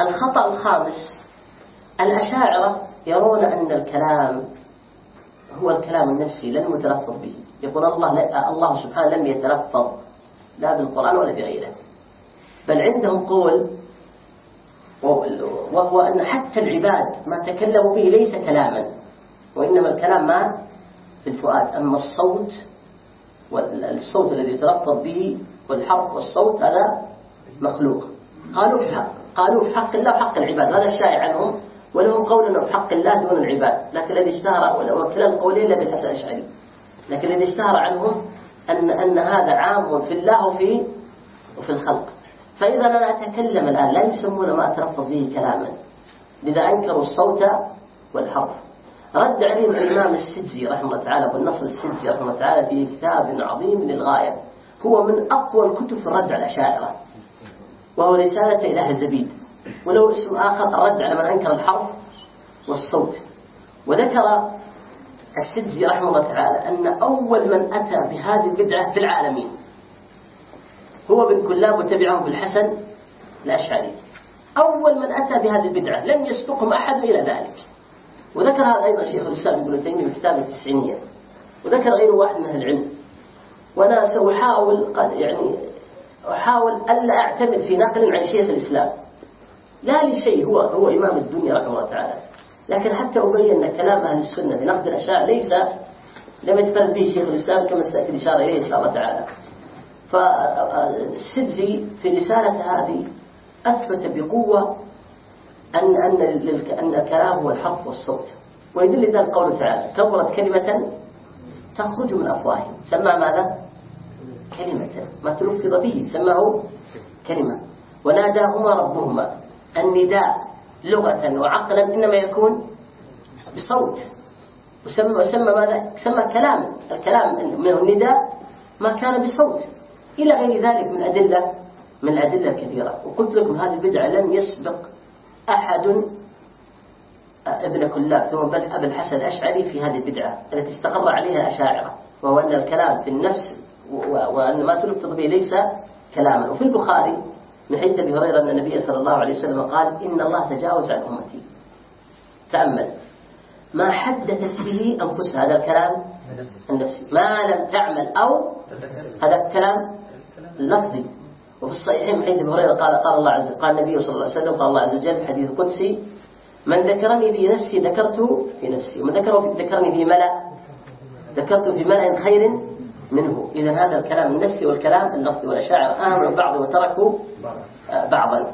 الخطأ الخامس: الأشاعرة يرون أن الكلام هو الكلام النفسي لا المتلفظ به. يقول الله سبحانه لم يتلفظ لا بالقرآن ولا بغيره، بل عندهم قول وهو أن حتى العباد ما تكلموا به ليس كلاما، وإنما الكلام ما في الفؤاد. أما الصوت الذي يتلفظ به والحرف والصوت هذا مخلوق. قالوا في حق الله وحق العباد، هذا الشائع عنهم، ولهم قول أنه في حق الله دون العباد. لكن الذي اشتهر وكلا القولين لابن الحسن الأشعري، لكن الذي اشتهر عنهم أن هذا عام في الله وفي الخلق. فإذا أنا أتكلم الآن لا يسمون ما أتلفظ به كلاما، لذا أنكروا الصوت والحرف. رد عليهم الإمام السجزي رحمه الله تعالى، والنصر السجزي رحمه الله تعالى في كتاب عظيم للغاية، هو من أقوى الكتب في الرد على الأشاعرة، وهو رسالة إلى أهل زبيد، وله اسم آخر الرد على من أنكر الحرف والصوت. وذكر السجزي رحمه الله تعالى أن أول من أتى بهذه البدعة في العالمين هو بن كلاب وتبعه بالحسن الأشعري. أول من أتى بهذه البدعة لم يسبقهم أحد إلى ذلك. وذكر هذا أيضا شيخ الإسلام ابن تيمية في كتابه التسعينية، وذكر غير واحد من أهل العلم. وأنا أحاول ألا أعتمد في نقل عن شيخ الإسلام، لا لشيء، هو إمام الدنيا رحمه الله تعالى، لكن حتى أبين أن كلام أهل السنة في نقد الأشاعرة لم يتفرد به شيخ الإسلام كما ستأتي الإشارة إليه إن شاء الله تعالى. فالسجزي في رسالة هذه أثبت بقوة أن الكلام هو الحرف والصوت، ويدل ذلك قوله تعالى: كبرت كلمة تخرج من أفواههم. سمى ماذا؟ كلمة، ما تلفظ به سماه كلمة. وناداهما ربهما. النداء لغة وعقلا إنما يكون بصوت، وسمى ماذا؟ سمى كلام. الكلام من النداء ما كان بصوت، إلى غير ذلك من الأدلة الكثيرة. وقلت لكم هذه البدعة لم يسبق أحد ابن كلاب ثم بل أبا الحسن الأشعري في هذه البدعة التي استقر عليها الأشاعرة، وهو أن الكلام في النفس وأن ما تلفظ به ليس كلاما. وفي البخاري من حديث أبي هريرة أن النبي صلى الله عليه وسلم قال: إن الله تجاوز عن أمتي. تأمل ما حدثت به أنفسها، هذا الكلام النفسي، ما لم تعمل أو هذا الكلام اللفظي. وفي الصحيحين من حديث أبي هريرة قال النبي صلى الله عليه وسلم: قال الله عز وجل في حديث قدسي: من ذكرني في نفسي ذكرته في نفسي، ومن ذكرني في ملأ ذكرته في ملأ خير منه. إذا هذا الكلام النفسي والكلام اللفظي، والأشاعرة آمنوا بعض وتركوا بعضا.